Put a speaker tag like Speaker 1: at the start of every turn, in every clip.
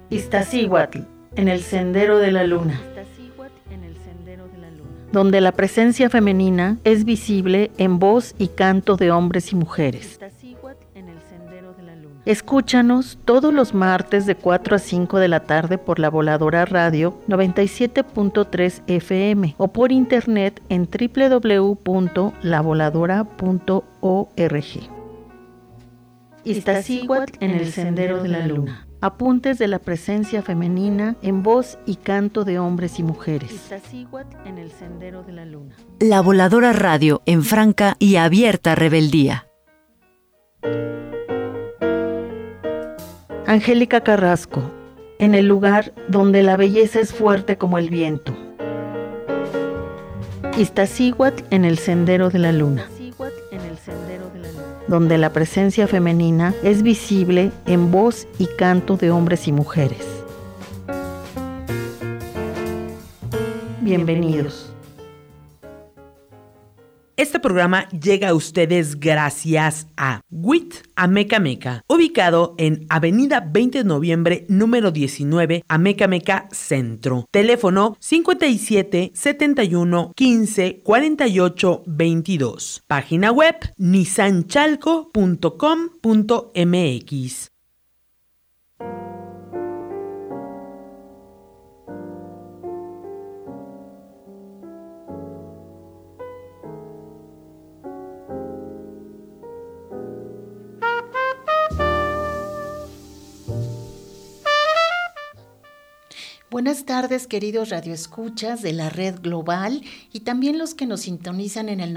Speaker 1: Iztaccíhuatl, en el Sendero de la Luna, donde la presencia femenina es visible en voz y canto de hombres y mujeres. Escúchanos todos los martes de 4 a 5 de la tarde por La Voladora Radio 97.3 FM o por internet en www.lavoladora.org. Iztaccíhuatl en el Sendero de la Luna. Apuntes de la presencia femenina en voz y canto de hombres y mujeres. Iztaccíhuatl en el Sendero de la Luna.
Speaker 2: La Voladora Radio en franca y abierta rebeldía.
Speaker 1: Angélica Carrasco, en el lugar donde la belleza es fuerte como el viento. Iztaccíhuatl en el Sendero de la Luna, donde la presencia femenina es visible en voz y canto de hombres y mujeres. Bienvenidos.
Speaker 3: Este programa llega a ustedes gracias a WIT Ameca Meca, ubicado en Avenida 20 de Noviembre, número 19, Ameca Meca Centro. Teléfono 57 71 15 48 22. Página web nissanchalco.com.mx.
Speaker 4: Buenas tardes, queridos radioescuchas de la red global y también los que nos sintonizan en el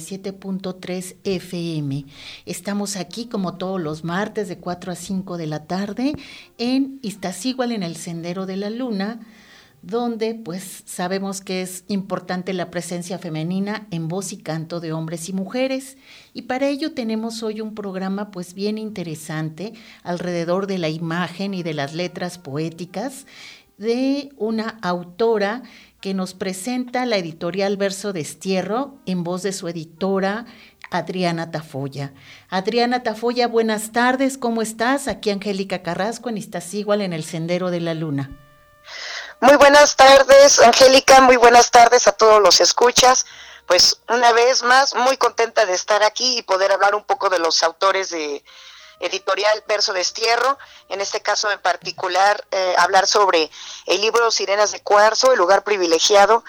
Speaker 4: 97.3 FM. Estamos aquí como todos los martes de 4 a 5 de la tarde en Iztaccíhuatl en el Sendero de la Luna, donde pues sabemos que es importante la presencia femenina en voz y canto de hombres y mujeres. Y para ello tenemos hoy un programa pues bien interesante alrededor de la imagen y de las letras poéticas de una autora que nos presenta la editorial Verso Destierro en voz de su editora Adriana Tafolla. Adriana Tafolla, buenas tardes, ¿cómo estás? Aquí Angélica Carrasco en Iztaccíhuatl en el Sendero de la Luna.
Speaker 5: Muy buenas tardes, Angélica, muy buenas tardes a todos los escuchas. Pues una vez más, muy contenta de estar aquí y poder hablar un poco de los autores de editorial Verso Destierro, en este caso en particular hablar sobre el libro Sirenas de Cuarzo, el lugar privilegiado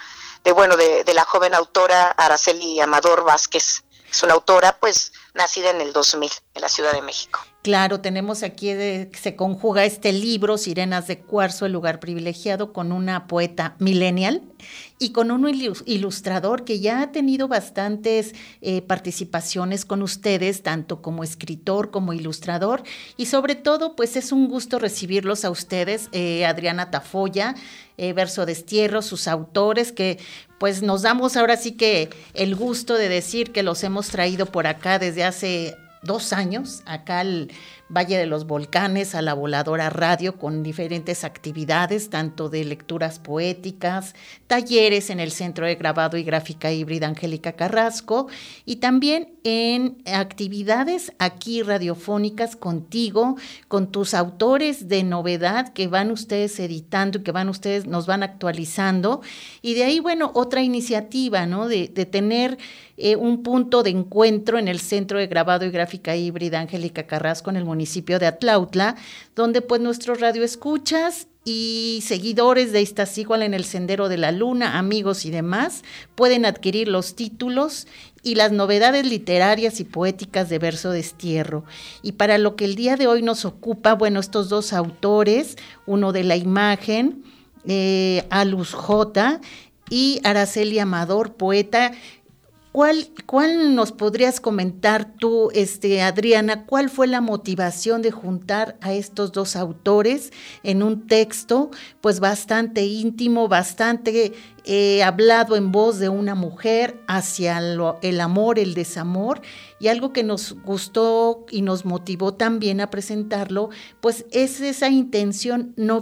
Speaker 5: de la joven autora Araceli Amador Vázquez. Es una autora pues nacida en el 2000 en la Ciudad de México.
Speaker 4: Claro, tenemos aquí, se conjuga este libro, Sirenas de Cuarzo, el lugar privilegiado, con una poeta millennial y con un ilustrador que ya ha tenido bastantes participaciones con ustedes, tanto como escritor como ilustrador, y sobre todo, pues es un gusto recibirlos a ustedes, Adriana Tafolla, Verso Destierro, sus autores, que pues nos damos ahora sí que el gusto de decir que los hemos traído por acá desde hace 2 años, acá al Valle de los Volcanes, a La Voladora Radio, con diferentes actividades, tanto de lecturas poéticas, talleres en el Centro de Grabado y Gráfica Híbrida Angélica Carrasco, y también en actividades aquí radiofónicas contigo, con tus autores de novedad que van ustedes editando y que nos van actualizando, y de ahí, bueno, otra iniciativa, ¿no?, de tener un punto de encuentro en el Centro de Grabado y Gráfica Híbrida Angélica Carrasco en el municipio de Atlautla, donde pues nuestros radioescuchas y seguidores de Iztaccíhuatl en el Sendero de la Luna, amigos y demás, pueden adquirir los títulos y las novedades literarias y poéticas de Verso Destierro. Y para lo que el día de hoy nos ocupa, bueno, estos 2 autores, uno de la imagen, Alus J. y Araceli Amador, poeta. ¿Cuál nos podrías comentar tú, Adriana? ¿Cuál fue la motivación de juntar a estos 2 autores en un texto, pues bastante íntimo, bastante hablado en voz de una mujer hacia el amor, el desamor, y algo que nos gustó y nos motivó también a presentarlo, pues es esa intención no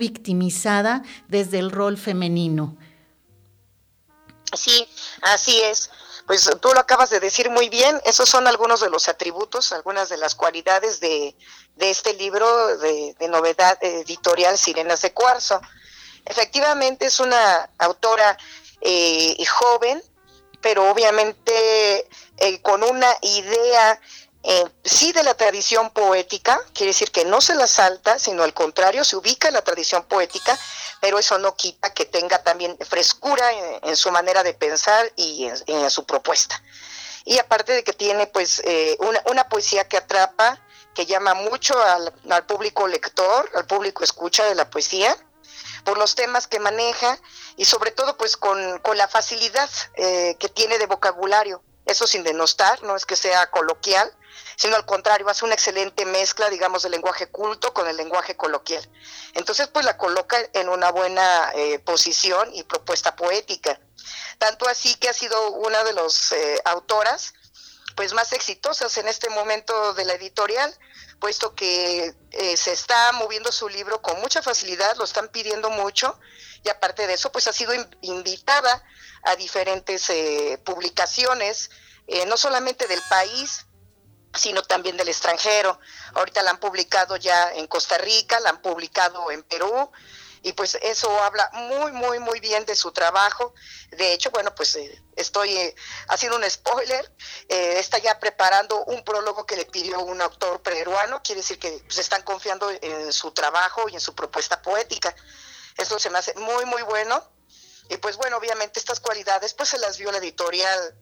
Speaker 4: victimizada desde el rol femenino?
Speaker 5: Sí, así es. pues tú lo acabas de decir muy bien, esos son algunos de los atributos, algunas de las cualidades de este libro de novedad editorial Sirenas de Cuarzo. Efectivamente es una autora joven, pero obviamente con una idea sí de la tradición poética, quiere decir que no se la salta, sino al contrario, se ubica en la tradición poética, pero eso no quita que tenga también frescura en su manera de pensar y en su propuesta. Y aparte de que tiene pues una poesía que atrapa, que llama mucho al público lector, al público escucha de la poesía, por los temas que maneja y sobre todo pues con la facilidad que tiene de vocabulario. Eso sin denostar, no es que sea coloquial, sino al contrario, hace una excelente mezcla, digamos, del lenguaje culto con el lenguaje coloquial. Entonces, pues la coloca en una buena posición y propuesta poética. Tanto así que ha sido una de las autoras pues más exitosas en este momento de la editorial, puesto que se está moviendo su libro con mucha facilidad, lo están pidiendo mucho, y aparte de eso, pues ha sido invitada a diferentes publicaciones, no solamente del país, sino también del extranjero. Ahorita la han publicado ya en Costa Rica, la han publicado en Perú, y pues eso habla muy, muy, muy bien de su trabajo. De hecho, bueno, pues estoy haciendo un spoiler, está ya preparando un prólogo que le pidió un autor peruano, quiere decir que pues, están confiando en su trabajo y en su propuesta poética. Eso se me hace muy, muy bueno, y pues bueno, obviamente estas cualidades pues se las vio la editorial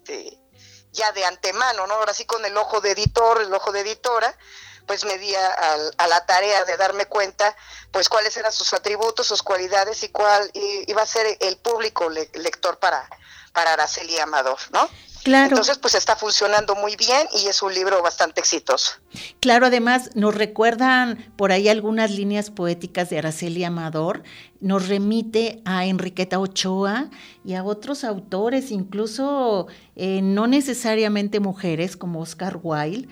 Speaker 5: ya de antemano, ¿no? Ahora sí con el ojo de editor, el ojo de editora, pues me di a la tarea de darme cuenta pues cuáles eran sus atributos, sus cualidades y cuál iba a ser el público lector para Araceli Amador, ¿no?
Speaker 4: Claro.
Speaker 5: Entonces pues está funcionando muy bien y es un libro bastante exitoso.
Speaker 4: Claro, además nos recuerdan por ahí algunas líneas poéticas de Araceli Amador, nos remite a Enriqueta Ochoa y a otros autores, incluso no necesariamente mujeres como Oscar Wilde,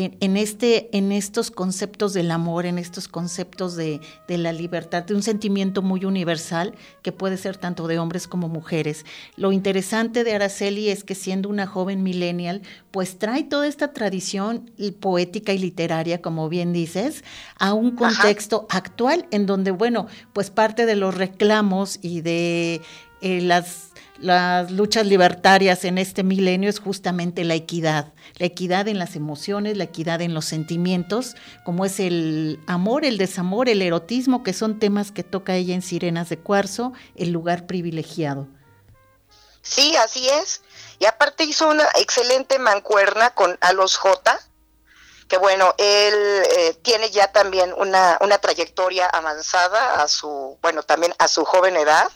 Speaker 4: en estos conceptos del amor, en estos conceptos de la libertad, de un sentimiento muy universal que puede ser tanto de hombres como mujeres. Lo interesante de Araceli es que siendo una joven millennial, pues trae toda esta tradición poética y literaria, como bien dices, a un contexto actual en donde, bueno, pues parte de los reclamos y de las luchas libertarias en este milenio es justamente la equidad en las emociones, la equidad en los sentimientos, como es el amor, el desamor, el erotismo, que son temas que toca ella en Sirenas de Cuarzo, el lugar privilegiado.
Speaker 5: Sí, así es. Y aparte hizo una excelente mancuerna con Alos J, que bueno, él tiene ya también una trayectoria avanzada también a su joven edad.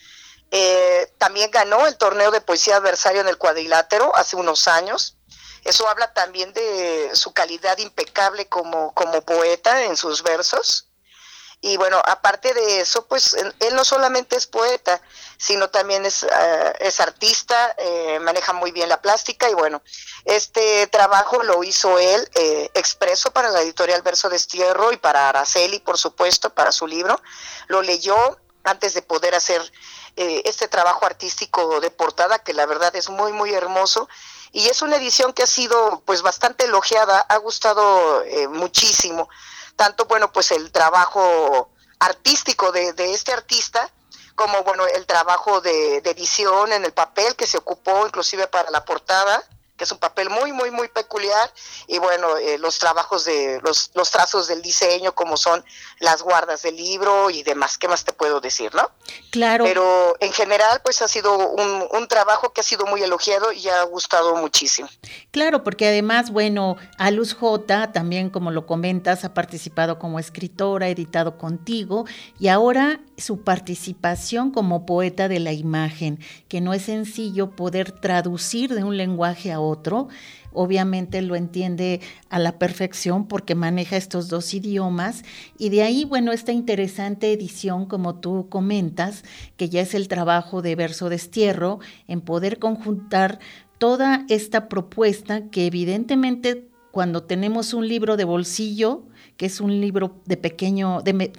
Speaker 5: También ganó el torneo de poesía adversario en el Cuadrilátero hace unos años. Eso habla también de su calidad impecable como poeta en sus versos. Y bueno, aparte de eso, pues él no solamente es poeta, sino también es artista, maneja muy bien la plástica y bueno, este trabajo lo hizo él expreso para la editorial Verso Destierro y para Araceli, por supuesto, para su libro. Lo leyó antes de poder hacer este trabajo artístico de portada, que la verdad es muy, muy hermoso. Y es una edición que ha sido pues bastante elogiada, ha gustado muchísimo. Tanto, bueno, pues el trabajo artístico de este artista, como, bueno, el trabajo de edición en el papel que se ocupó inclusive para la portada, que es un papel muy, muy, muy peculiar, y bueno, los trabajos de los trazos del diseño, como son las guardas del libro y demás. ¿Qué más te puedo decir, no?
Speaker 4: Claro.
Speaker 5: Pero en general, pues ha sido un trabajo que ha sido muy elogiado y ha gustado muchísimo.
Speaker 4: Claro, porque además, bueno, Alus J, también como lo comentas, ha participado como escritora, editado contigo, y ahora su participación como poeta de la imagen, que no es sencillo poder traducir de un lenguaje a otro. Obviamente lo entiende a la perfección porque maneja estos dos idiomas, y de ahí, bueno, esta interesante edición, como tú comentas, que ya es el trabajo de Verso Destierro, en poder conjuntar toda esta propuesta que evidentemente cuando tenemos un libro de bolsillo, que es un libro de pequeño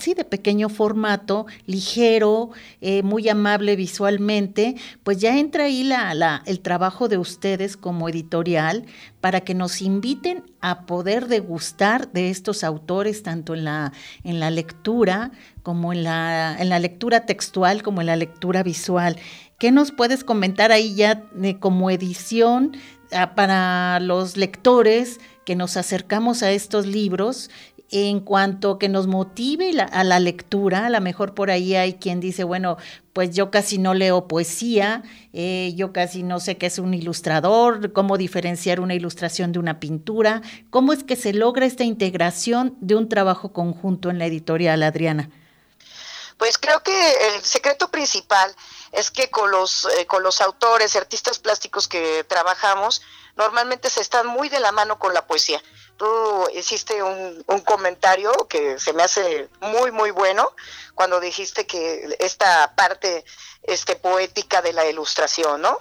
Speaker 4: formato, ligero, muy amable visualmente, pues ya entra ahí el trabajo de ustedes como editorial para que nos inviten a poder degustar de estos autores, tanto en la lectura como en la lectura textual, como en la lectura visual. ¿Qué nos puedes comentar ahí ya como edición para los lectores que nos acercamos a estos libros, en cuanto que nos motive a la lectura? A lo mejor por ahí hay quien dice, bueno, pues yo casi no leo poesía, yo casi no sé qué es un ilustrador, cómo diferenciar una ilustración de una pintura. ¿Cómo es que se logra esta integración de un trabajo conjunto en la editorial, Adriana?
Speaker 5: Pues creo que el secreto principal es que con los autores y artistas plásticos que trabajamos, normalmente se están muy de la mano con la poesía. Tú hiciste un comentario que se me hace muy, muy bueno cuando dijiste que esta parte poética de la ilustración, ¿no?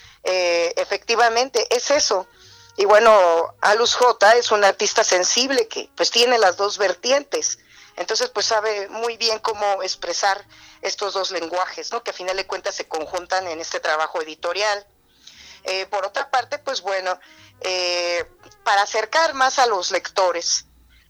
Speaker 5: Efectivamente, es eso. Y bueno, Alus J es un artista sensible que pues tiene las dos vertientes. Entonces, pues sabe muy bien cómo expresar estos dos lenguajes, ¿no? Que a final de cuentas se conjuntan en este trabajo editorial. Por otra parte, pues bueno, para acercar más a los lectores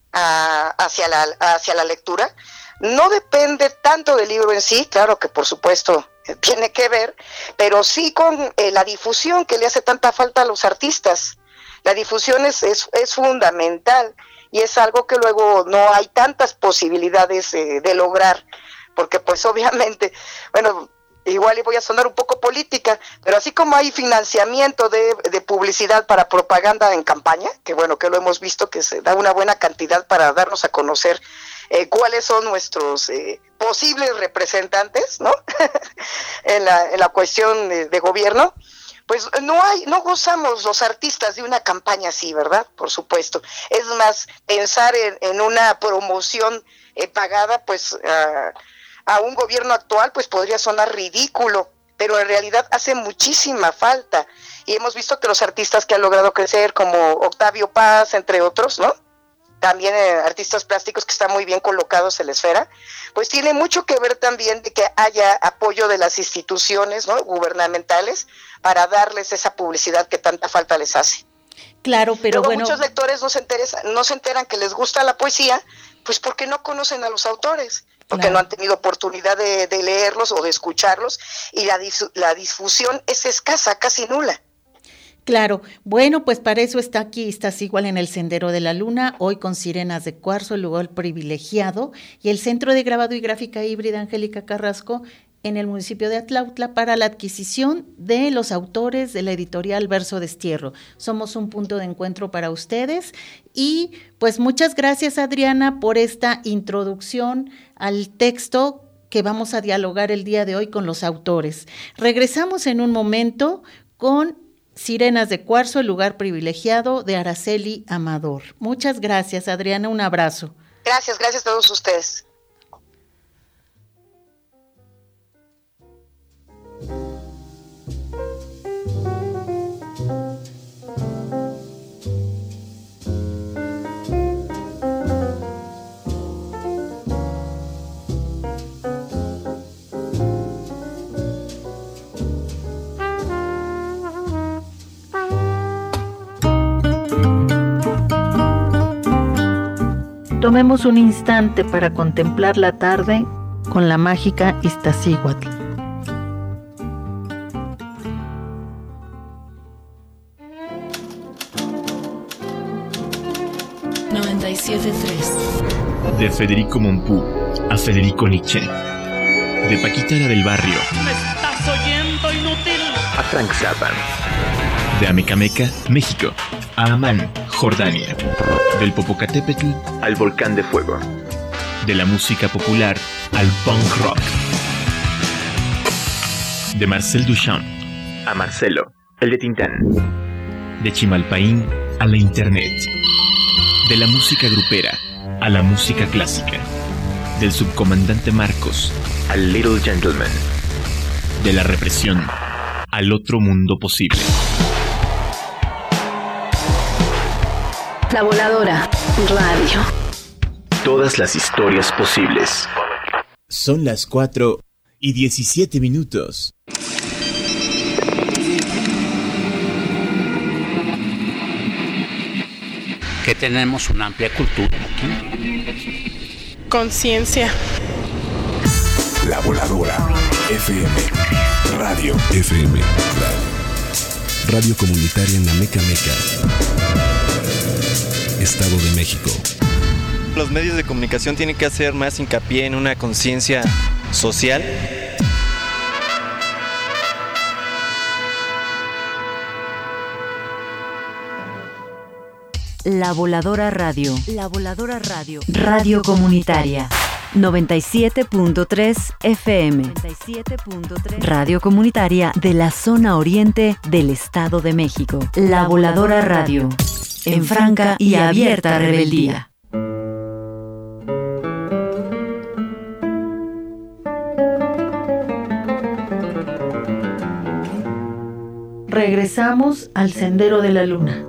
Speaker 5: hacia la lectura, no depende tanto del libro en sí, claro que por supuesto tiene que ver, pero sí con la difusión que le hace tanta falta a los artistas. La difusión es fundamental. Y es algo que luego no hay tantas posibilidades de lograr, porque pues obviamente, bueno, igual voy a sonar un poco política, pero así como hay financiamiento de publicidad para propaganda en campaña, que bueno, que lo hemos visto que se da una buena cantidad para darnos a conocer cuáles son nuestros posibles representantes, ¿no? en la cuestión de gobierno. Pues no gozamos los artistas de una campaña así, ¿verdad? Por supuesto. Es más, pensar en una promoción pagada, pues a un gobierno actual, pues podría sonar ridículo, pero en realidad hace muchísima falta. Y hemos visto que los artistas que han logrado crecer, como Octavio Paz, entre otros, ¿no? También artistas plásticos que están muy bien colocados en la esfera, pues tiene mucho que ver también de que haya apoyo de las instituciones, ¿no? Gubernamentales para darles esa publicidad que tanta falta les hace.
Speaker 4: Claro, pero
Speaker 5: luego,
Speaker 4: bueno,
Speaker 5: muchos lectores no se enteran que les gusta la poesía, pues porque no conocen a los autores, porque
Speaker 4: claro,
Speaker 5: no han tenido oportunidad de leerlos o de escucharlos, y la difusión es escasa, casi nula.
Speaker 4: Claro, bueno, pues para eso estás igual en el Sendero de la Luna, hoy con Sirenas de Cuarzo, el lugar privilegiado, y el Centro de Grabado y Gráfica Híbrida Angélica Carrasco en el municipio de Atlautla para la adquisición de los autores de la editorial Verso Destierro. Somos un punto de encuentro para ustedes y pues muchas gracias, Adriana, por esta introducción al texto que vamos a dialogar el día de hoy con los autores. Regresamos en un momento con Sirenas de Cuarzo, el lugar privilegiado de Araceli Amador. Muchas gracias, Adriana, un abrazo.
Speaker 5: Gracias a todos ustedes.
Speaker 1: Tomemos un instante para contemplar la tarde con la mágica Iztaccíhuatl.
Speaker 6: De Federico Mompou a Federico Nietzsche. De Paquita del Barrio.
Speaker 7: ¿Me estás oyendo, inútil?
Speaker 6: A Frank Zappa. De Amecameca, México, a Amán, Jordania. Del Popocatépetl al Volcán de Fuego. De la música popular al punk rock. De Marcel Duchamp a Marcelo, el de Tintán. De Chimalpaín a la internet. De la música grupera a la música clásica. Del subcomandante Marcos al Little Gentleman. De la represión al otro mundo posible.
Speaker 2: La Voladora Radio.
Speaker 6: Todas las historias posibles.
Speaker 8: Son las 4:17.
Speaker 9: Que tenemos una amplia cultura aquí.
Speaker 10: Conciencia.
Speaker 11: La Voladora FM. Radio FM. Radio comunitaria en Amecameca, Estado de México.
Speaker 12: Los medios de comunicación tienen que hacer más hincapié en una conciencia social.
Speaker 2: La Voladora Radio. La Voladora Radio. Radio comunitaria. 97.3 FM. 97.3. Radio comunitaria de la zona oriente del Estado de México. La Voladora Radio. En franca y abierta rebeldía.
Speaker 1: Regresamos al Sendero de la Luna.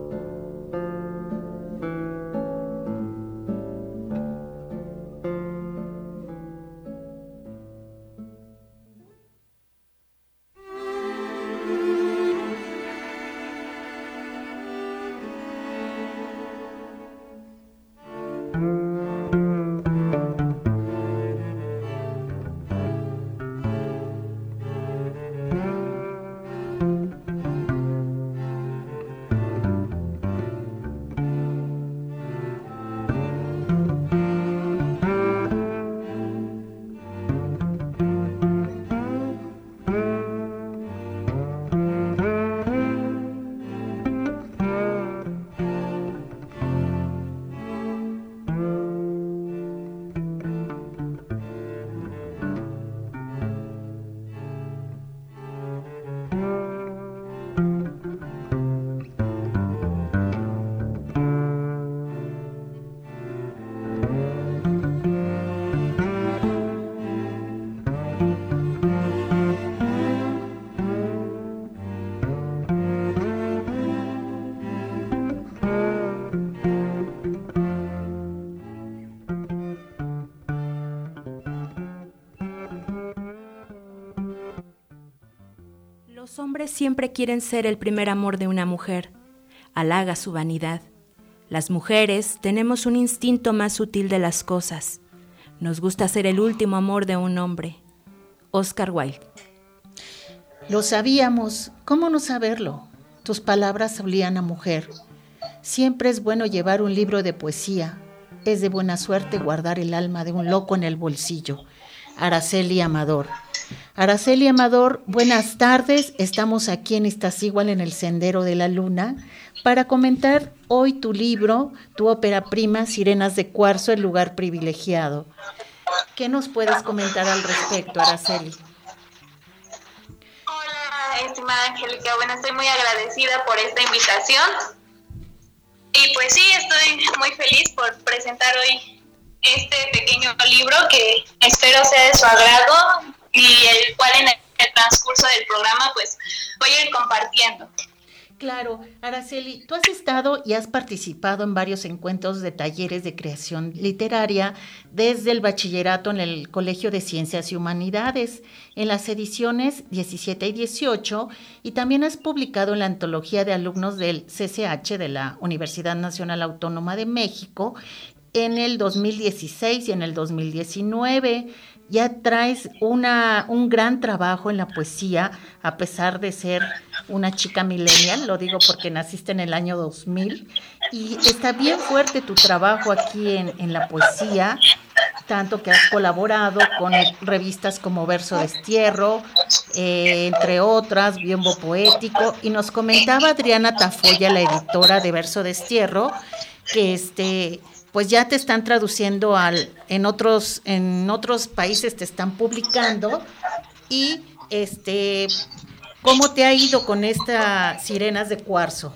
Speaker 13: Los hombres siempre quieren ser el primer amor de una mujer. Halaga su vanidad. Las mujeres tenemos un instinto más sutil de las cosas. Nos gusta ser el último amor de un hombre. Oscar Wilde.
Speaker 4: Lo sabíamos, ¿cómo no saberlo? Tus palabras olían a mujer. Siempre es bueno llevar un libro de poesía. Es de buena suerte guardar el alma de un loco en el bolsillo. Araceli Amador. Araceli Amador, buenas tardes. Estamos aquí en Iztaccíhuatl, en el Sendero de la Luna, para comentar hoy tu libro, tu ópera prima, Sirenas de Cuarzo, el lugar privilegiado. ¿Qué nos puedes comentar al respecto, Araceli?
Speaker 14: Hola, estimada Angélica. Bueno, estoy muy agradecida por esta invitación. Y pues sí, estoy muy feliz por presentar hoy este pequeño libro que espero sea de su agrado y el cual en el transcurso del programa pues voy a ir compartiendo.
Speaker 4: Claro, Araceli, tú has estado y has participado en varios encuentros de talleres de creación literaria desde el bachillerato en el Colegio de Ciencias y Humanidades, en las ediciones 17 y 18, y también has publicado en la antología de alumnos del CCH de la Universidad Nacional Autónoma de México en el 2016 y en el 2019. Ya traes un gran trabajo en la poesía, a pesar de ser una chica millennial, lo digo porque naciste en el año 2000, y está bien fuerte tu trabajo aquí en la poesía, tanto que has colaborado con revistas como Verso Destierro, entre otras, Biombo Poético, y nos comentaba Adriana Tafoya, la editora de Verso Destierro, que pues ya te están traduciendo en otros países, te están publicando. Y ¿cómo te ha ido con estas Sirenas de Cuarzo?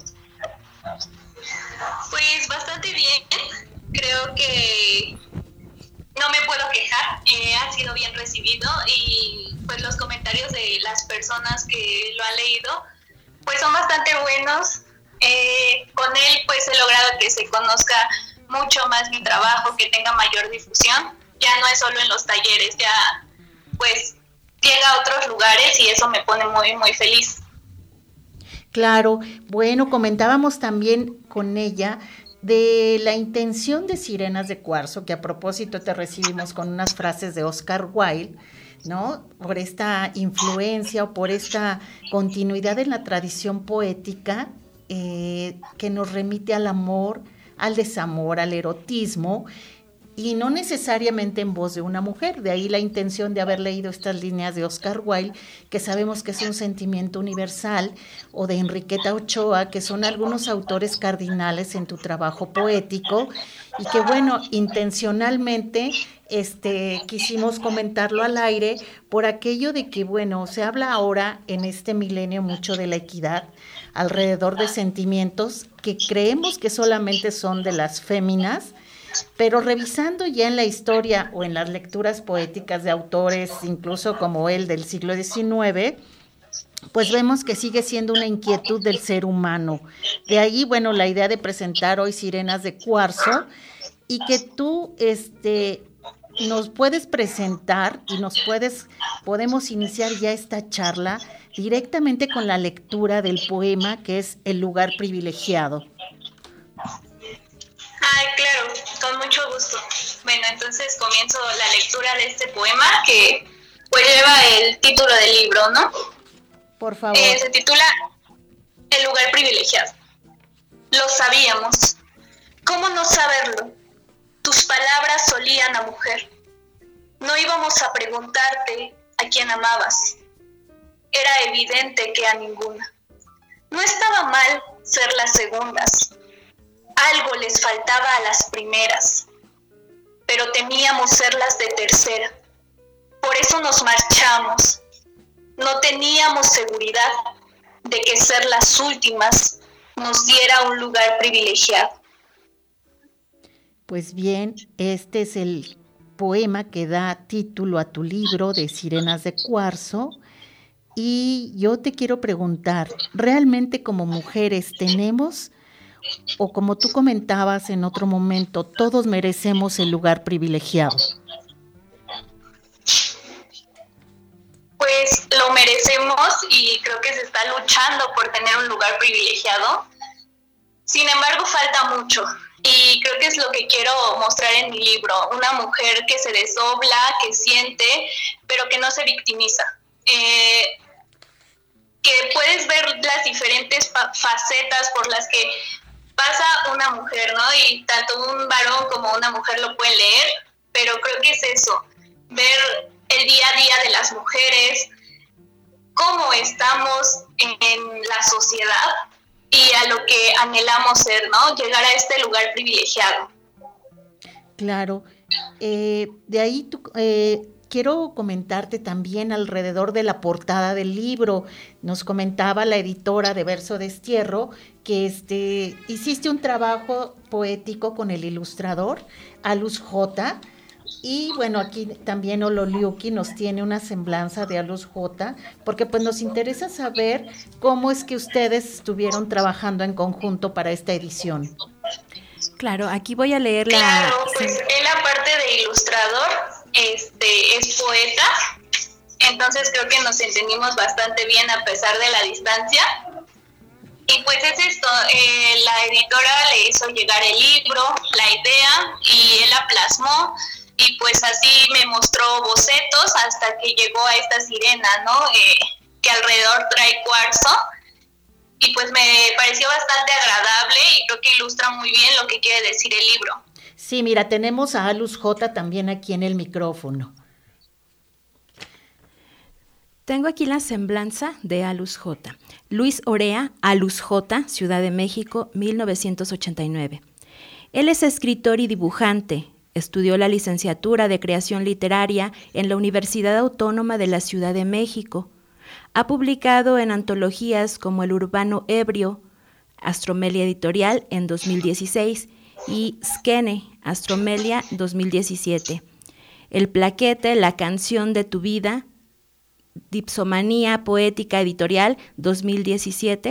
Speaker 14: Pues bastante bien. Creo que no me puedo quejar. Ha sido bien recibido y pues los comentarios de las personas que lo han leído pues son bastante buenos. Con él pues he logrado que se conozca mucho más mi trabajo, que tenga mayor difusión. Ya no es solo en los talleres, ya pues llega a otros lugares y eso me pone muy, muy feliz.
Speaker 4: Claro, bueno, comentábamos también con ella de la intención de Sirenas de Cuarzo, que a propósito te recibimos con unas frases de Oscar Wilde, ¿no? Por esta influencia o por esta continuidad en la tradición poética que nos remite al amor, al desamor, al erotismo, y no necesariamente en voz de una mujer. De ahí la intención de haber leído estas líneas de Oscar Wilde, que sabemos que es un sentimiento universal, o de Enriqueta Ochoa, que son algunos autores cardinales en tu trabajo poético, y que bueno, intencionalmente quisimos comentarlo al aire por aquello de que bueno, se habla ahora en este milenio mucho de la equidad alrededor de sentimientos que creemos que solamente son de las féminas, pero revisando ya en la historia o en las lecturas poéticas de autores incluso como él del siglo XIX, pues vemos que sigue siendo una inquietud del ser humano. De ahí, bueno, la idea de presentar hoy Sirenas de Cuarzo, y que tú nos puedes presentar y podemos iniciar ya esta charla directamente con la lectura del poema que es El lugar privilegiado.
Speaker 14: Ay, claro, con mucho gusto. Bueno, entonces comienzo la lectura de este poema que pues lleva el título del libro, ¿no?
Speaker 4: Por favor.
Speaker 14: Se titula El lugar privilegiado. Lo sabíamos. ¿Cómo no saberlo? Tus palabras olían a mujer. No íbamos a preguntarte a quién amabas. Era evidente que a ninguna. No estaba mal ser las segundas. Algo les faltaba a las primeras, pero temíamos ser las de tercera. Por eso nos marchamos. No teníamos seguridad de que ser las últimas nos diera un lugar privilegiado.
Speaker 4: Pues bien, este es el poema que da título a tu libro de Sirenas de Cuarzo. Y yo te quiero preguntar, ¿realmente como mujeres tenemos, o como tú comentabas en otro momento, todos merecemos el lugar privilegiado?
Speaker 14: Pues lo merecemos y creo que se está luchando por tener un lugar privilegiado. Sin embargo, falta mucho y creo que es lo que quiero mostrar en mi libro. Una mujer que se desdobla, que siente, pero que no se victimiza. Que puedes ver las diferentes facetas por las que pasa una mujer, ¿no? Y tanto un varón como una mujer lo pueden leer, pero creo que es eso, ver el día a día de las mujeres, cómo estamos en la sociedad y a lo que anhelamos ser, ¿no? Llegar a este lugar privilegiado.
Speaker 4: Claro. De ahí quiero comentarte también alrededor de la portada del libro. Nos comentaba la editora de Verso Destierro que hiciste un trabajo poético con el ilustrador Alus J. Y bueno, aquí también Ololiuki nos tiene una semblanza de Alus J, porque pues nos interesa saber cómo es que ustedes estuvieron trabajando en conjunto para esta edición.
Speaker 13: Claro, aquí voy a leer la...
Speaker 14: Claro, pues él aparte de ilustrador, es poeta, entonces creo que nos entendimos bastante bien a pesar de la distancia. Y pues es esto, la editora le hizo llegar el libro, la idea, y él la plasmó, y pues así me mostró bocetos hasta que llegó a esta sirena, ¿no? Que alrededor trae cuarzo, y pues me pareció bastante agradable y creo que ilustra muy bien lo que quiere decir el libro.
Speaker 4: Sí, mira, tenemos a Alus J también aquí en el micrófono.
Speaker 13: Tengo aquí la semblanza de Alus J. Luis Orea, Alus J, Ciudad de México, 1989. Él es escritor y dibujante. Estudió la licenciatura de Creación Literaria en la Universidad Autónoma de la Ciudad de México. Ha publicado en antologías como El Urbano Ebrio, Astromelia Editorial en 2016 y Skene, Astromelia 2017. El Plaquete, La Canción de tu Vida, Dipsomanía Poética Editorial 2017,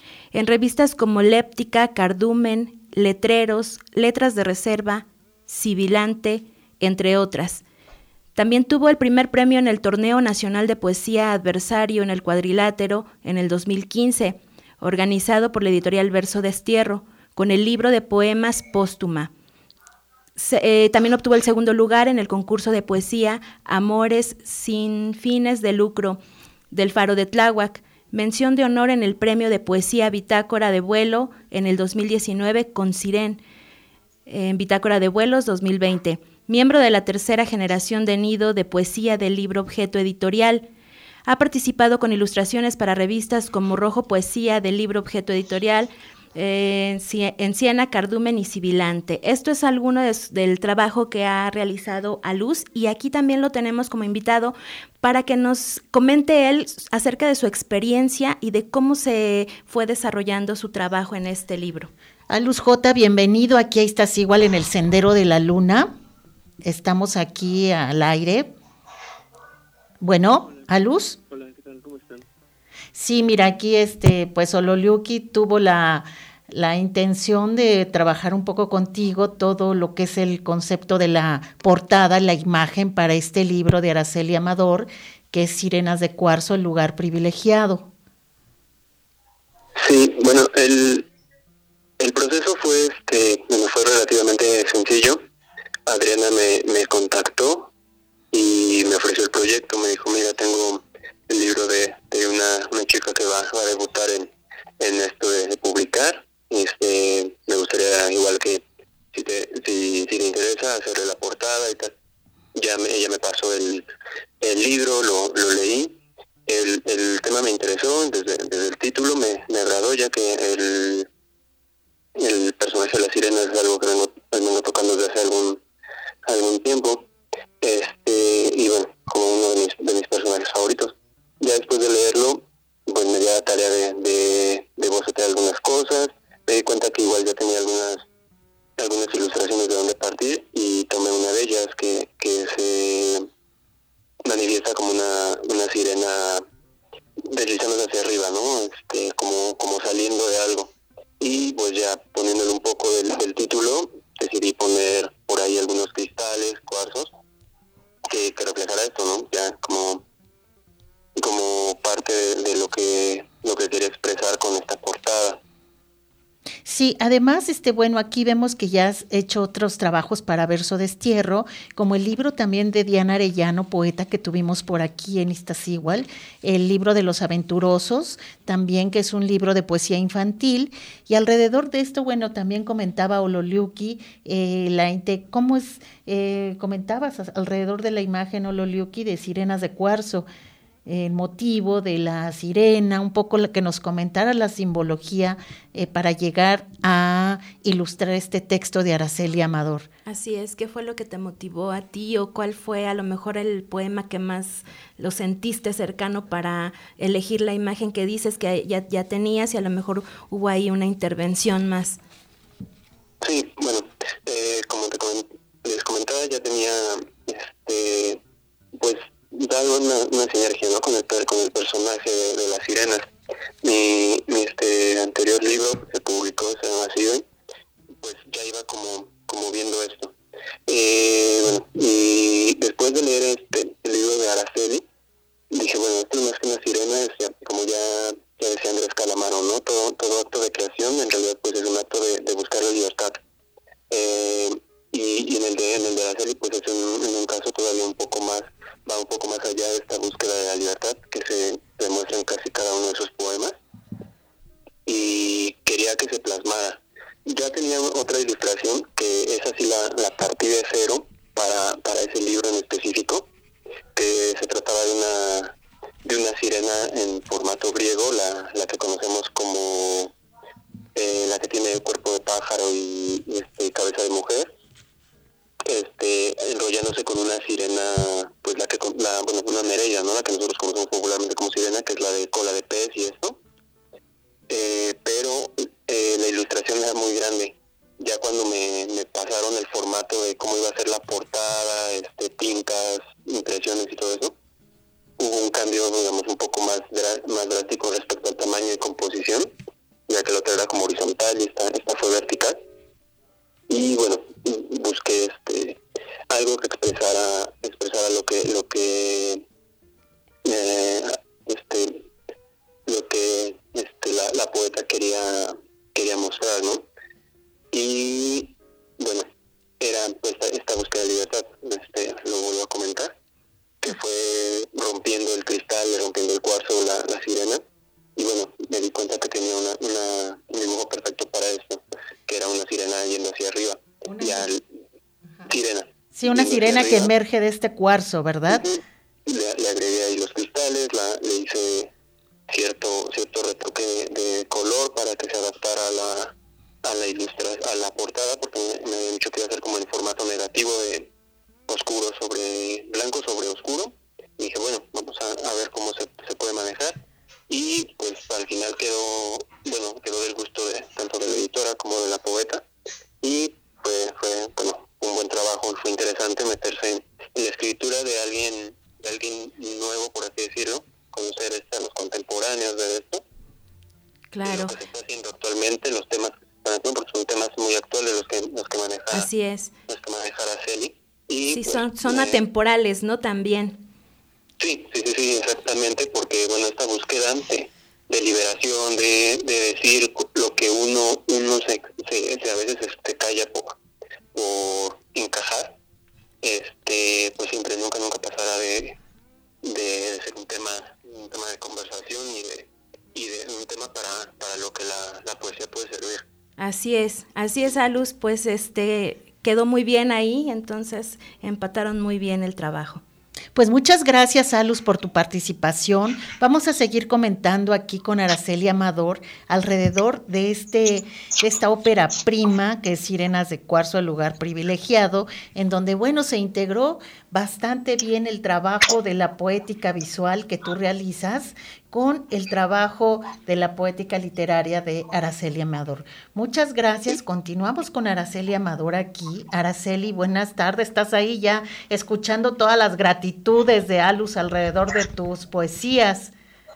Speaker 13: en revistas como Léptica, Cardumen, Letreros, Letras de Reserva, Sibilante, entre otras. También tuvo el primer premio en el Torneo Nacional de Poesía Adversario en el Cuadrilátero en el 2015, organizado por la editorial Verso Destierro, con el libro de poemas Póstuma. También obtuvo el segundo lugar en el concurso de poesía Amores sin fines de lucro del Faro de Tláhuac, mención de honor en el premio de poesía Bitácora de Vuelo en el 2019 con Sirén, en Bitácora de Vuelos 2020. Miembro de la tercera generación de Nido de Poesía del Libro Objeto Editorial. Ha participado con ilustraciones para revistas como Rojo Poesía del Libro Objeto Editorial, en Siena, Cardumen y Sibilante. Esto es alguno del trabajo que ha realizado Aluz, y aquí también lo tenemos como invitado para que nos comente él acerca de su experiencia y de cómo se fue desarrollando su trabajo en este libro.
Speaker 4: Aluz J., bienvenido. Aquí estás igual en el Sendero de la Luna. Estamos aquí al aire. Bueno, Aluz.
Speaker 8: Hola, ¿qué tal? ¿Cómo están?
Speaker 4: Sí, mira, aquí pues Ololiuqui tuvo la intención de trabajar un poco contigo todo lo que es el concepto de la portada, la imagen para este libro de Araceli Amador, que es Sirenas de Cuarzo, el lugar privilegiado.
Speaker 8: Sí, bueno, el proceso fue relativamente sencillo. Adriana me contactó y me ofreció el proyecto. Me dijo, mira, tengo el libro de una chica que va a debutar en esto de publicar. Me gustaría, igual que si te interesa, hacerle la portada y tal. Ella me pasó el libro, lo leí. El tema me interesó desde el título, me agradó, ya que el personaje de la sirena es algo que vengo tocando desde hace algún tiempo, y bueno, como uno de mis personajes favoritos. Ya después de leerlo, pues me di la tarea de bocetear algunas cosas. Me di cuenta que igual ya tenía algunas ilustraciones de dónde partir, y tomé una de ellas que se manifiesta como una sirena deslizándose hacia arriba, ¿no? Como saliendo de algo. Y pues ya poniéndole un poco del título, decidí poner por ahí algunos cristales, cuarzos, que reflejara esto, ¿no? Ya como parte de lo que quería expresar con esta portada.
Speaker 4: Sí, además, bueno, aquí vemos que ya has hecho otros trabajos para Verso Destierro, como el libro también de Diana Arellano, poeta, que tuvimos por aquí en Iztaccíhuatl, el libro de los aventurosos, también, que es un libro de poesía infantil, y alrededor de esto, bueno, también comentaba Ololiuqui, ¿cómo es? Comentabas alrededor de la imagen, Ololiuqui, de Sirenas de Cuarzo, el motivo de la sirena, un poco lo que nos comentara la simbología para llegar a ilustrar este texto de Araceli Amador.
Speaker 13: Así es, ¿qué fue lo que te motivó a ti, o cuál fue a lo mejor el poema que más lo sentiste cercano para elegir la imagen que dices que ya tenías, y a lo mejor hubo ahí una intervención más?
Speaker 8: Sí, bueno, como les comentaba, ya tenía pues dado una sinergia, ¿no? con el personaje de las sirenas. Mi anterior libro se publicó, se llama así, pues ya iba como viendo esto. Bueno, y después de leer el libro de Araceli, dije, bueno, esto más que una sirena, como ya decía Andrés Calamaro, ¿no? Todo acto de creación en realidad pues es un acto de buscar la libertad. Y en el de Araceli pues es en un caso todavía va un poco más allá de esta búsqueda de la libertad que se demuestra en casi cada uno de sus poemas, y quería que se plasmara. Ya tenía otra ilustración que es así la partí de cero para ese libro en específico, que se trataba de una sirena en formato griego, la que conocemos como la que tiene cuerpo de pájaro y cabeza de mujer, enrollándose con una sirena, pues una nereida, ¿no? La que nosotros conocemos popularmente como sirena, que es la de cola de pez y esto. Pero la ilustración era muy grande. Ya cuando me pasaron el formato de cómo iba a ser la portada, tintas, impresiones y todo eso, hubo un cambio, digamos, un poco más drástico respecto al tamaño y composición, ya que la otra era como horizontal y esta fue vertical. Y bueno, busqué algo que expresara lo que la poeta quería mostrar, ¿no? Y bueno, era pues esta búsqueda de libertad, lo vuelvo a comentar, que fue rompiendo el cristal, rompiendo el cuarzo, la sirena. Y bueno, me di cuenta que tenía un dibujo perfecto para esto, que era una sirena yendo hacia arriba. Sirena.
Speaker 4: Sí, una sirena que emerge de este cuarzo, ¿verdad?
Speaker 8: Le agregué ahí los cristales, le hice cierto retoque de color para que se adaptara a la portada, porque me habían dicho que iba a ser como en formato negativo de oscuro sobre blanco sobre oscuro. Y dije, bueno, vamos a ver cómo se puede manejar. Y pues al final quedó del gusto tanto de la editora como de la poeta. Y fue un buen trabajo, fue interesante meterse en la escritura de alguien nuevo, por así decirlo, conocer a los contemporáneos de esto.
Speaker 13: Claro.
Speaker 8: Lo que se está haciendo actualmente, los temas que se están haciendo, porque son temas muy actuales los que maneja.
Speaker 13: Así es.
Speaker 8: Los que maneja Araceli. Y
Speaker 13: sí,
Speaker 8: pues,
Speaker 13: son atemporales, ¿no? También.
Speaker 8: Sí, exactamente, porque bueno, esta búsqueda de liberación, de decir lo que uno se a veces calla por encajar, pues siempre nunca pasará de ser un tema de conversación y de un tema para lo que la poesía puede servir.
Speaker 13: Así es, Aluz, pues quedó muy bien ahí, entonces empataron muy bien el trabajo.
Speaker 4: Pues muchas gracias, Aluz, por tu participación. Vamos a seguir comentando aquí con Araceli Amador alrededor de esta ópera prima que es Sirenas de Cuarzo, el lugar privilegiado, en donde, bueno, se integró bastante bien el trabajo de la poética visual que tú realizas con el trabajo de la poética literaria de Araceli Amador. Muchas gracias. Continuamos con Araceli Amador aquí. Araceli, buenas tardes. ¿Estás ahí ya escuchando todas las gratitudes de Aluz alrededor de tus poesías?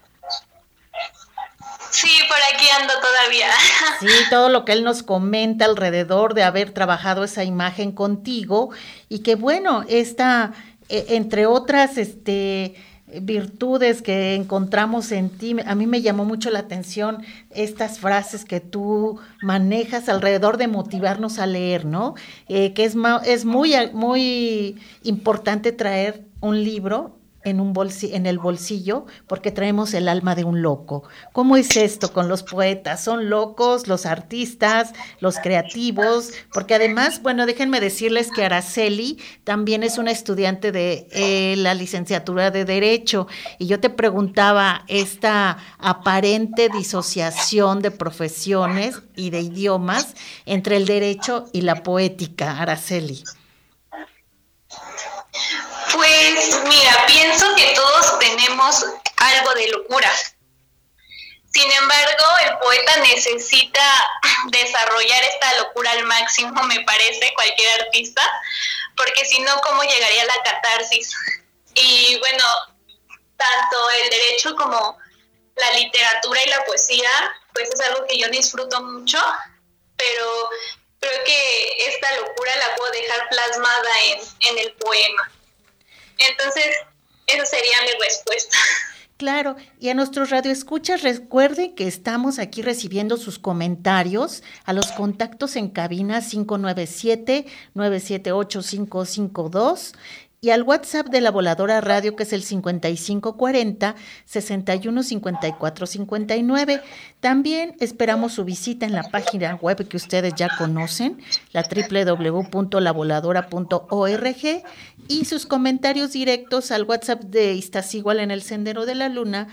Speaker 14: Sí, por aquí ando todavía.
Speaker 4: Sí, todo lo que él nos comenta alrededor de haber trabajado esa imagen contigo y que bueno, entre otras virtudes que encontramos en ti, a mí me llamó mucho la atención estas frases que tú manejas alrededor de motivarnos a leer, ¿no? Que es muy importante traer un libro en el bolsillo, porque traemos el alma de un loco. ¿Cómo es esto con los poetas? ¿Son locos los artistas, los creativos? Porque además, bueno, déjenme decirles que Araceli también es una estudiante de la licenciatura de Derecho, y yo te preguntaba esta aparente disociación de profesiones y de idiomas entre el derecho y la poética, Araceli.
Speaker 14: Pues mira, pienso que todos tenemos algo de locura. Sin embargo, el poeta necesita desarrollar esta locura al máximo, me parece, cualquier artista, porque si no, ¿cómo llegaría la catarsis? Y bueno, tanto el derecho como la literatura y la poesía, pues es algo que yo disfruto mucho, pero creo que esta locura la puedo dejar plasmada en el poema. Entonces, esa sería mi respuesta.
Speaker 4: Claro, y a nuestros radioescuchas recuerden que estamos aquí recibiendo sus comentarios a los contactos en cabina 597-978-552 y al WhatsApp de la Voladora Radio, que es el 5540-615459. También esperamos su visita en la página web que ustedes ya conocen, la www.lavoladora.org, y sus comentarios directos al WhatsApp de Iztaccíhuatl en el Sendero de la Luna,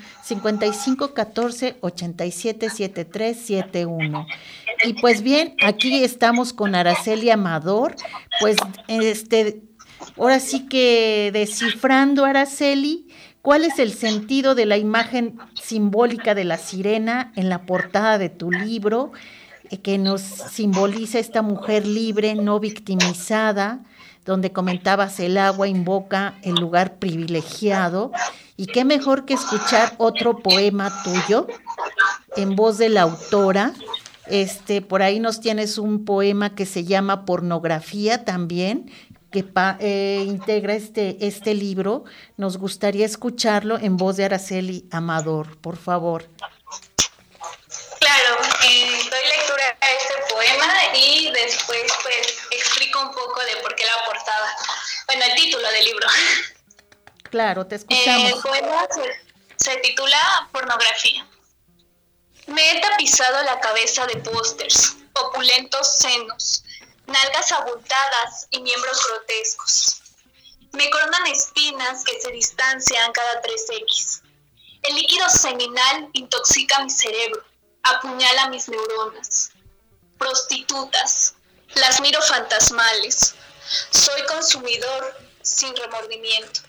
Speaker 4: 5514-877371. Y pues bien, aquí estamos con Araceli Amador, pues ahora sí que descifrando, Araceli, ¿cuál es el sentido de la imagen simbólica de la sirena en la portada de tu libro, que nos simboliza esta mujer libre, no victimizada, donde comentabas el agua invoca el lugar privilegiado? Y qué mejor que escuchar otro poema tuyo, en voz de la autora. Por ahí nos tienes un poema que se llama Pornografía también, que integra este libro. Nos gustaría escucharlo en voz de Araceli Amador, por favor.
Speaker 14: Claro, doy lectura a este poema y después pues explico un poco de por qué la portada. Bueno, el título del libro.
Speaker 4: Claro, te escuchamos.
Speaker 14: El poema se titula Pornografía. Me he tapizado la cabeza de pósters, opulentos senos, nalgas abultadas y miembros grotescos. Me coronan espinas que se distancian cada 3X. El líquido seminal intoxica mi cerebro, apuñala mis neuronas. Prostitutas, las miro fantasmales. Soy consumidor sin remordimiento.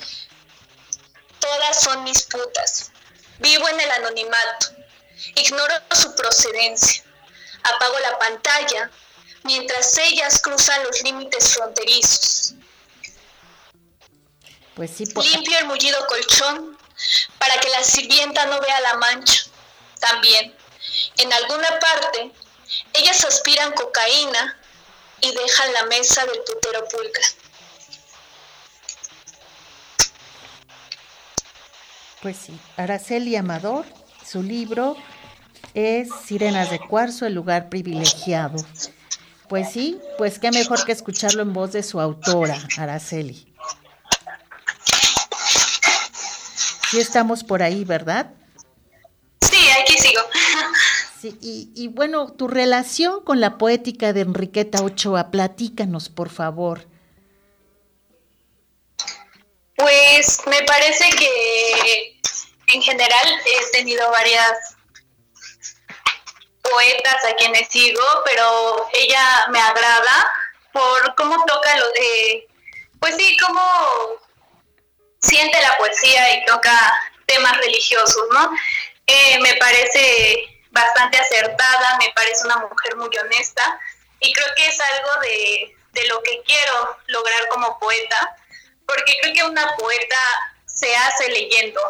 Speaker 14: Todas son mis putas. Vivo en el anonimato. Ignoro su procedencia. Apago la pantalla mientras ellas cruzan los límites fronterizos.
Speaker 4: Pues sí,
Speaker 14: Limpio el mullido colchón para que la sirvienta no vea la mancha. También, en alguna parte, ellas aspiran cocaína y dejan la mesa del putero pulcra.
Speaker 4: Pues sí, Araceli Amador, su libro es Sirenas de Cuarzo, el lugar privilegiado. Pues sí, pues qué mejor que escucharlo en voz de su autora, Araceli. Sí estamos por ahí, ¿verdad?
Speaker 14: Sí, aquí sigo.
Speaker 4: Sí, y bueno, tu relación con la poética de Enriqueta Ochoa, platícanos, por favor.
Speaker 14: Pues me parece que en general he tenido varias poetas a quienes sigo, pero ella me agrada por cómo toca pues sí, cómo siente la poesía y toca temas religiosos, ¿no? Me parece bastante acertada, me parece una mujer muy honesta y creo que es algo de lo que quiero lograr como poeta, porque creo que una poeta se hace leyendo.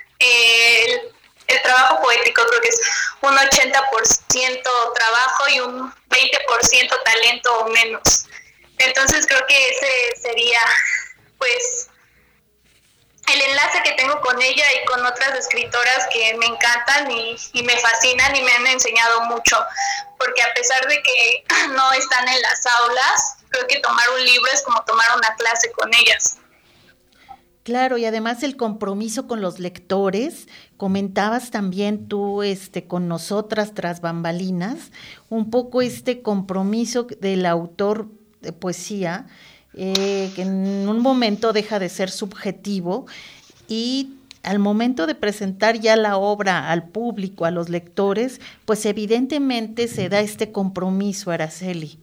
Speaker 14: El trabajo poético creo que es un 80% trabajo y un 20% talento o menos. Entonces creo que ese sería pues el enlace que tengo con ella y con otras escritoras que me encantan y me fascinan y me han enseñado mucho, porque a pesar de que no están en las aulas, creo que tomar un libro es como tomar una clase con ellas.
Speaker 4: Claro, y además el compromiso con los lectores. Comentabas también tú con nosotras tras bambalinas, un poco este compromiso del autor de poesía, que en un momento deja de ser subjetivo y al momento de presentar ya la obra al público, a los lectores, pues evidentemente se da este compromiso, Araceli.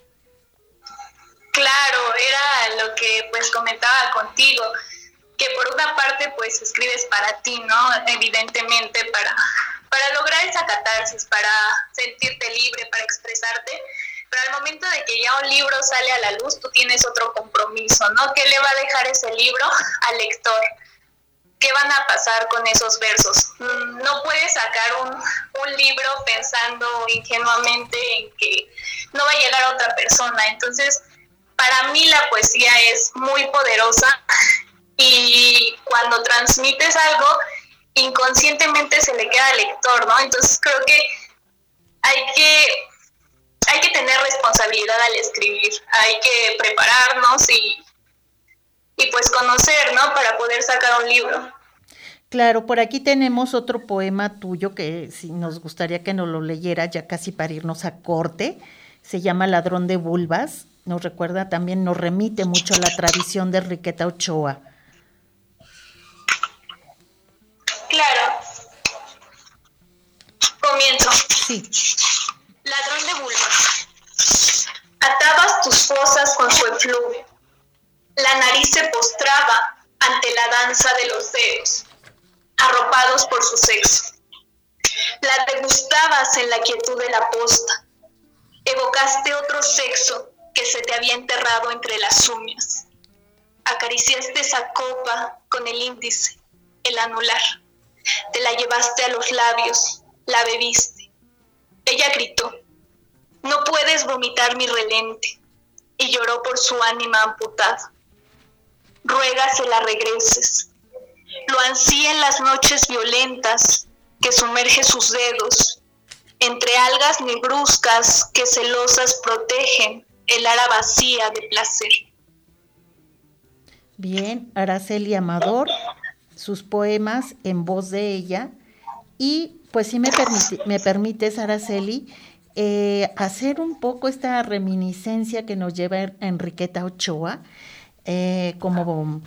Speaker 14: Claro, era lo que pues comentaba contigo, que por una parte pues escribes para ti, ¿no? Evidentemente para lograr esa catarsis, para sentirte libre, para expresarte, pero al momento de que ya un libro sale a la luz, tú tienes otro compromiso, ¿no? ¿Qué le va a dejar ese libro al lector? ¿Qué van a pasar con esos versos? No puedes sacar un libro pensando ingenuamente en que no va a llegar a otra persona. Entonces, para mí la poesía es muy poderosa y cuando transmites algo, inconscientemente se le queda al lector, ¿no? Entonces creo que hay que tener responsabilidad al escribir, hay que prepararnos y pues conocer, ¿no? Para poder sacar un libro.
Speaker 4: Claro, por aquí tenemos otro poema tuyo que sí nos gustaría que nos lo leyera ya casi para irnos a corte. Se llama Ladrón de Vulvas. Nos recuerda también, nos remite mucho a la tradición de Enriqueta Ochoa.
Speaker 14: Claro. Comienzo.
Speaker 4: Sí.
Speaker 14: Ladrón de vulvas. Atabas tus fosas con su efluvio. La nariz se postraba ante la danza de los dedos, arropados por su sexo. La degustabas en la quietud de la posta. Evocaste otro sexo que se te había enterrado entre las uñas. Acariciaste esa copa con el índice, el anular. Te la llevaste a los labios, La bebiste. Ella gritó: no puedes vomitar mi relente, y lloró por su ánima amputada. Ruega se la regreses. Lo ansía en las noches violentas que sumerge sus dedos entre algas negruzcas que celosas protegen el ara vacía de placer.
Speaker 4: Bien, Araceli Amador, sus poemas en voz de ella. Y pues si me permites, Araceli, hacer un poco esta reminiscencia que nos lleva Enriqueta Ochoa, como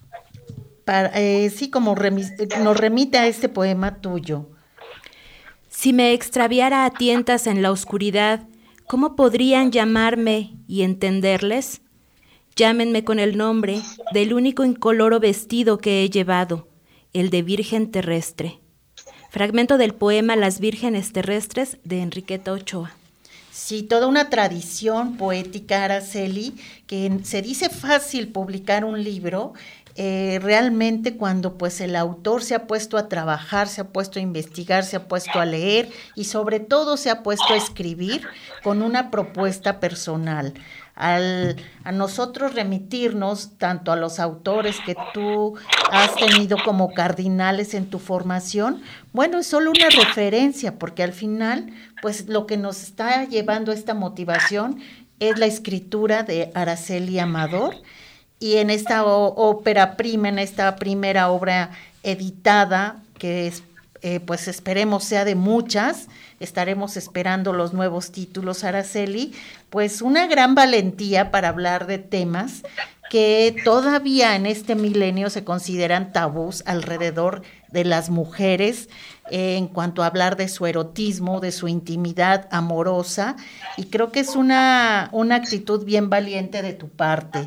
Speaker 4: nos remite a este poema tuyo.
Speaker 13: Si me extraviara a tientas en la oscuridad, ¿cómo podrían llamarme y entenderles? Llámenme con el nombre del único incoloro vestido que he llevado, el de Virgen Terrestre. Fragmento del poema Las Vírgenes Terrestres de Enriqueta Ochoa.
Speaker 4: Sí, toda una tradición poética, Araceli, que se dice fácil publicar un libro. Realmente cuando pues el autor se ha puesto a trabajar, se ha puesto a investigar, se ha puesto a leer y sobre todo se ha puesto a escribir con una propuesta personal. A nosotros remitirnos tanto a los autores que tú has tenido como cardinales en tu formación, bueno, es solo una referencia, porque al final, pues lo que nos está llevando esta motivación es la escritura de Araceli Amador, y en esta ópera prima, en esta primera obra editada, que es, pues esperemos sea de muchas, estaremos esperando los nuevos títulos, Araceli, pues una gran valentía para hablar de temas que todavía en este milenio se consideran tabús alrededor de las mujeres, en cuanto a hablar de su erotismo, de su intimidad amorosa, y creo que es una actitud bien valiente de tu parte.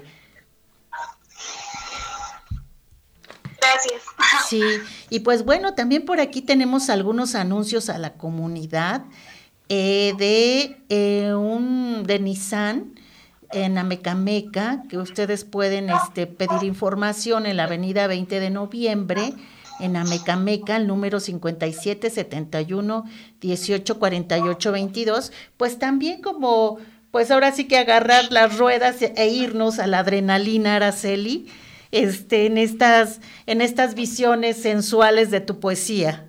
Speaker 14: Gracias.
Speaker 4: Sí, y pues bueno, también por aquí tenemos algunos anuncios a la comunidad de Nissan en Amecameca, que ustedes pueden pedir información en la avenida 20 de noviembre, en Amecameca, el número 57 71 18 48 22, pues también como, pues ahora sí que agarrar las ruedas e irnos a la adrenalina, Araceli, en estas visiones sensuales de tu poesía.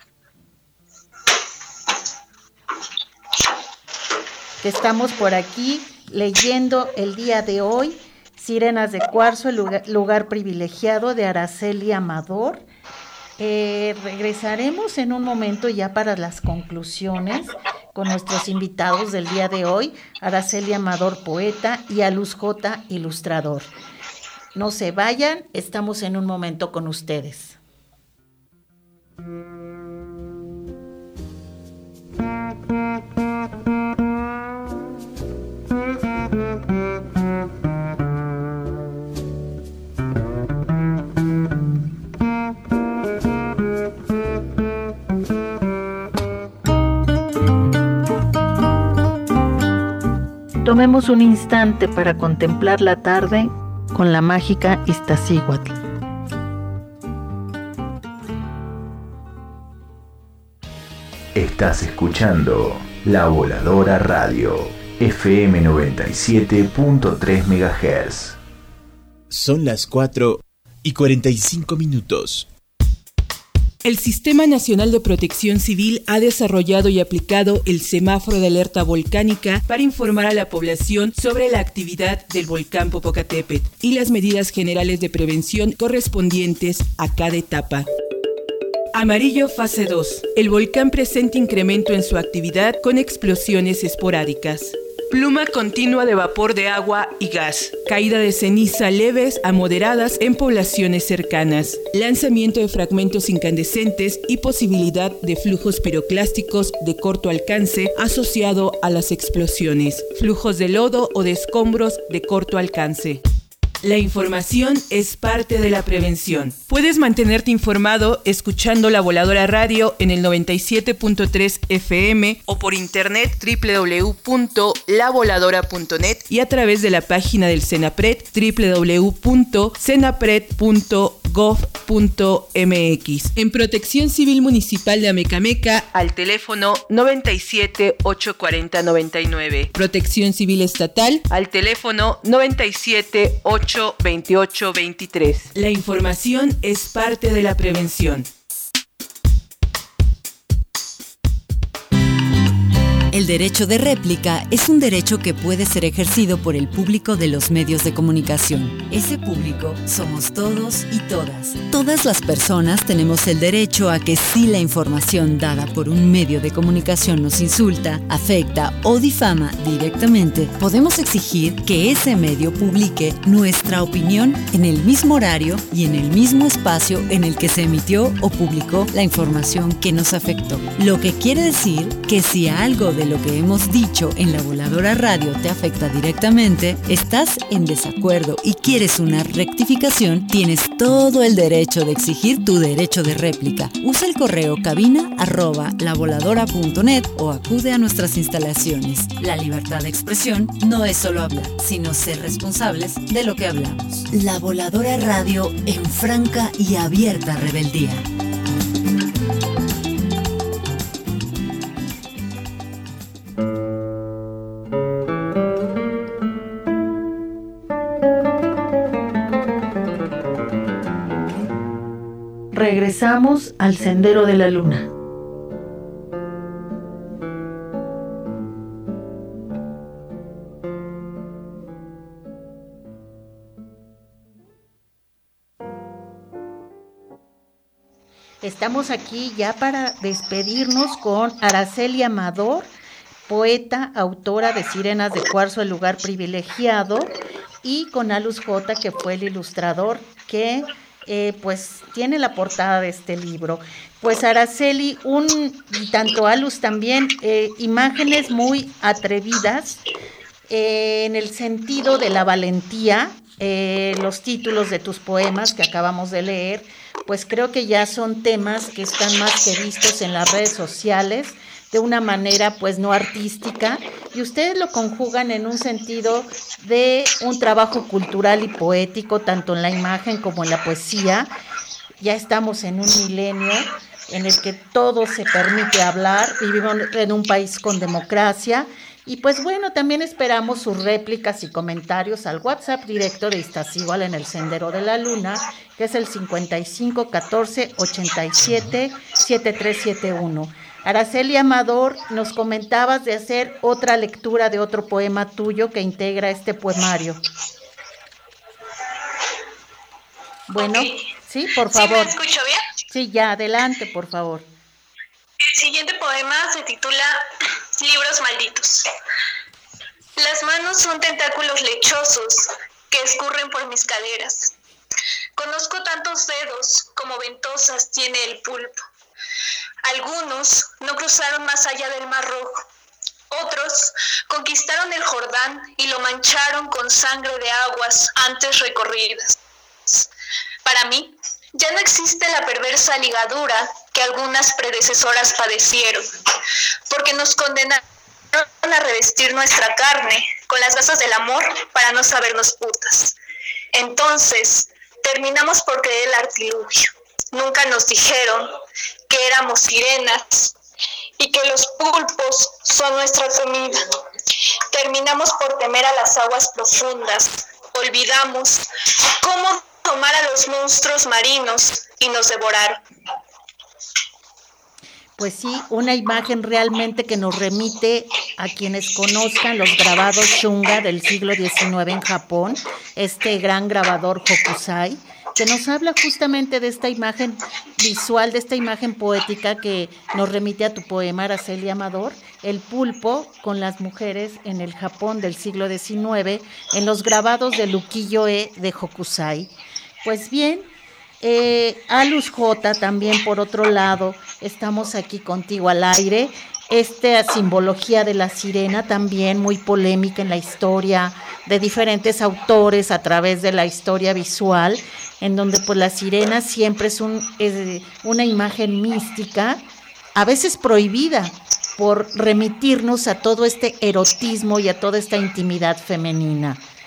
Speaker 4: Que estamos por aquí leyendo el día de hoy, Sirenas de Cuarzo, el lugar privilegiado de Araceli Amador. Regresaremos en un momento ya para las conclusiones con nuestros invitados del día de hoy, Araceli Amador, poeta, y a Luz J, ilustrador. No se vayan, estamos en un momento con ustedes. Tomemos un instante para contemplar la tarde con la mágica Iztaccíhuatl.
Speaker 11: Estás escuchando La Voladora Radio, FM 97.3 MHz.
Speaker 6: Son las 4:45.
Speaker 10: El Sistema Nacional de Protección Civil ha desarrollado y aplicado el semáforo de alerta volcánica para informar a la población sobre la actividad del volcán Popocatépetl y las medidas generales de prevención correspondientes a cada etapa. Amarillo fase 2. El volcán presenta incremento en su actividad con explosiones esporádicas. Pluma continua de vapor de agua y gas. Caída de ceniza leves a moderadas en poblaciones cercanas. Lanzamiento de fragmentos incandescentes y posibilidad de flujos piroclásticos de corto alcance asociado a las explosiones. Flujos de lodo o de escombros de corto alcance. La información es parte de la prevención. Puedes mantenerte informado escuchando La Voladora Radio en el 97.3 FM o por internet www.lavoladora.net y a través de la página del CENAPRED www.cenapred.gov.mx. www.proteccioncivil.gov.mx. En Protección Civil Municipal de Amecameca, al teléfono 97 840 99. Protección Civil Estatal, al teléfono 97 828 23. La información es parte de la prevención.
Speaker 2: El derecho de réplica es un derecho que puede ser ejercido por el público de los medios de comunicación. Ese público somos todos y todas. Todas las personas tenemos el derecho a que si la información dada por un medio de comunicación nos insulta, afecta o difama directamente, podemos exigir que ese medio publique nuestra opinión en el mismo horario y en el mismo espacio en el que se emitió o publicó la información que nos afectó. Lo que quiere decir que si algo de lo que hemos dicho en La Voladora Radio te afecta directamente, estás en desacuerdo y quieres una rectificación, tienes todo el derecho de exigir tu derecho de réplica. Usa el correo cabina@lavoladora.net o acude a nuestras instalaciones. La libertad de expresión no es solo hablar, sino ser responsables de lo que hablamos. La Voladora Radio en franca y abierta rebeldía.
Speaker 1: Regresamos al Sendero de la Luna.
Speaker 4: Estamos aquí ya para despedirnos con Araceli Amador, poeta, autora de Sirenas de Cuarzo, el lugar privilegiado, y con Alus J, que fue el ilustrador que pues tiene la portada de este libro. Pues Araceli, y tanto Alus también, imágenes muy atrevidas en el sentido de la valentía. Los títulos de tus poemas que acabamos de leer, pues creo que ya son temas que están más que vistos en las redes sociales de una manera pues no artística, y ustedes lo conjugan en un sentido de un trabajo cultural y poético, tanto en la imagen como en la poesía. Ya estamos en un milenio en el que todo se permite hablar, vivimos en un país con democracia, y pues bueno, también esperamos sus réplicas y comentarios al WhatsApp directo de Iztaccíhuatl en el Sendero de la Luna, que es el 55 14 87 7371. Araceli Amador, nos comentabas de hacer otra lectura de otro poema tuyo que integra este poemario. Bueno, sí, por favor.
Speaker 14: ¿Sí me escucho bien?
Speaker 4: Sí, ya, adelante, por favor.
Speaker 14: El siguiente poema se titula Libros malditos. Las manos son tentáculos lechosos que escurren por mis caderas. Conozco tantos dedos como ventosas tiene el pulpo. Algunos no cruzaron más allá del Mar Rojo. Otros conquistaron el Jordán y lo mancharon con sangre de aguas antes recorridas. Para mí, ya no existe la perversa ligadura que algunas predecesoras padecieron, porque nos condenaron a revestir nuestra carne con las gasas del amor para no sabernos putas. Entonces, terminamos por creer el artilugio. Nunca nos dijeron que éramos sirenas y que los pulpos son nuestra comida. Terminamos por temer a las aguas profundas. Olvidamos cómo tomar a los monstruos marinos y nos devoraron.
Speaker 4: Pues sí, una imagen realmente que nos remite a quienes conozcan los grabados Shunga del siglo XIX en Japón, este gran grabador Hokusai, que nos habla justamente de esta imagen visual, de esta imagen poética que nos remite a tu poema, Araceli Amador, el pulpo con las mujeres en el Japón del siglo XIX, en los grabados de ukiyo-e de Hokusai. Pues bien, Alus J también, por otro lado, estamos aquí contigo al aire. Esta simbología de la sirena también muy polémica en la historia de diferentes autores a través de la historia visual, en donde pues la sirena siempre es una imagen mística, a veces prohibida, por remitirnos a todo este erotismo y a toda esta intimidad femenina.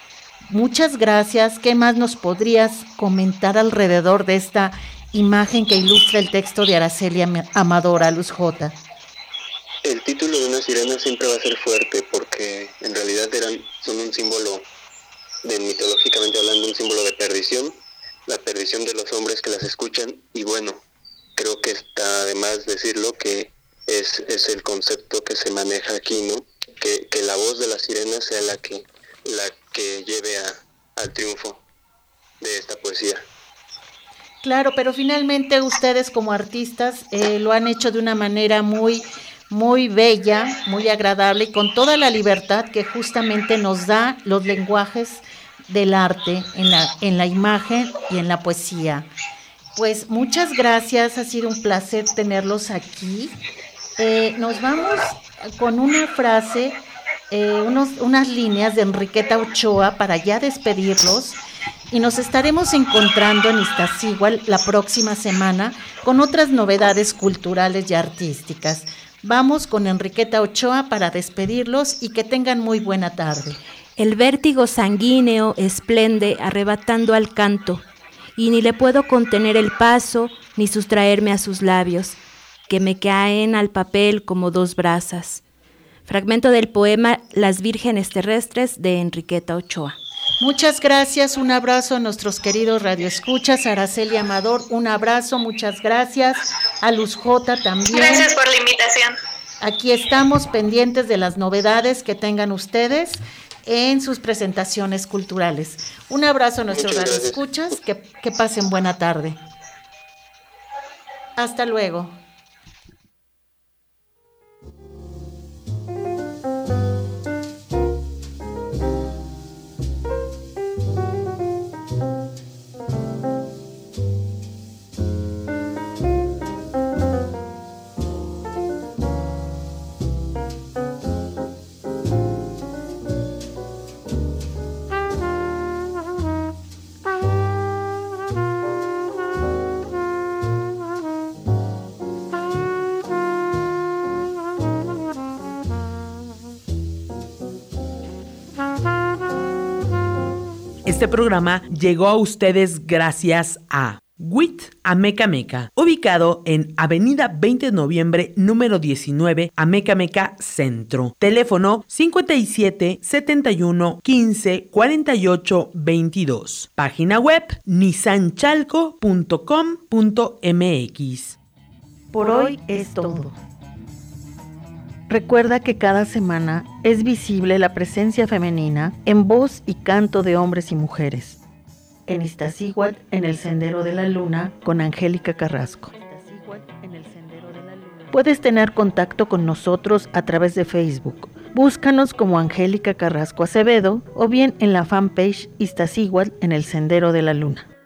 Speaker 4: muchas gracias. ¿Qué más nos podrías comentar alrededor de esta imagen que ilustra el texto de Araceli Amador, Luz J?
Speaker 8: El título de una sirena siempre va a ser fuerte porque en realidad son un símbolo, mitológicamente hablando, un símbolo de perdición, la perdición de los hombres que las escuchan, y bueno, creo que está de más decirlo que es el concepto que se maneja aquí, ¿no? Que la voz de la sirena sea la que lleve al triunfo de esta poesía.
Speaker 4: Claro, pero finalmente ustedes como artistas lo han hecho de una manera muy, muy bella, muy agradable y con toda la libertad que justamente nos da los lenguajes del arte en la imagen y en la poesía. Pues muchas gracias, ha sido un placer tenerlos aquí. Nos vamos con una frase, unas líneas de Enriqueta Ochoa para ya despedirlos, y nos estaremos encontrando en Iztaccíhuatl la próxima semana con otras novedades culturales y artísticas. Vamos con Enriqueta Ochoa para despedirlos y que tengan muy buena tarde.
Speaker 13: El vértigo sanguíneo esplende arrebatando al canto, y ni le puedo contener el paso ni sustraerme a sus labios, que me caen al papel como dos brasas. Fragmento del poema Las Vírgenes Terrestres de Enriqueta Ochoa.
Speaker 4: Muchas gracias, un abrazo a nuestros queridos radioescuchas, a Araceli Amador, un abrazo, muchas gracias, a Luz J también.
Speaker 14: Gracias por la invitación.
Speaker 4: Aquí estamos pendientes de las novedades que tengan ustedes en sus presentaciones culturales. Un abrazo a nuestros radioescuchas, que pasen buena tarde. Hasta luego.
Speaker 3: Este programa llegó a ustedes gracias a WIT Amecameca, ubicado en Avenida 20 de Noviembre, número 19, Amecameca Centro. Teléfono 57 71 15 48 22. Página web nissanchalco.com.mx.
Speaker 1: Por hoy es todo. Recuerda que cada semana es visible la presencia femenina en voz y canto de hombres y mujeres. En Iztaccíhuatl, en el Sendero de la Luna, con Angélica Carrasco. Puedes tener contacto con nosotros a través de Facebook. Búscanos como Angélica Carrasco Acevedo o bien en la fanpage Iztaccíhuatl, en el Sendero de la Luna.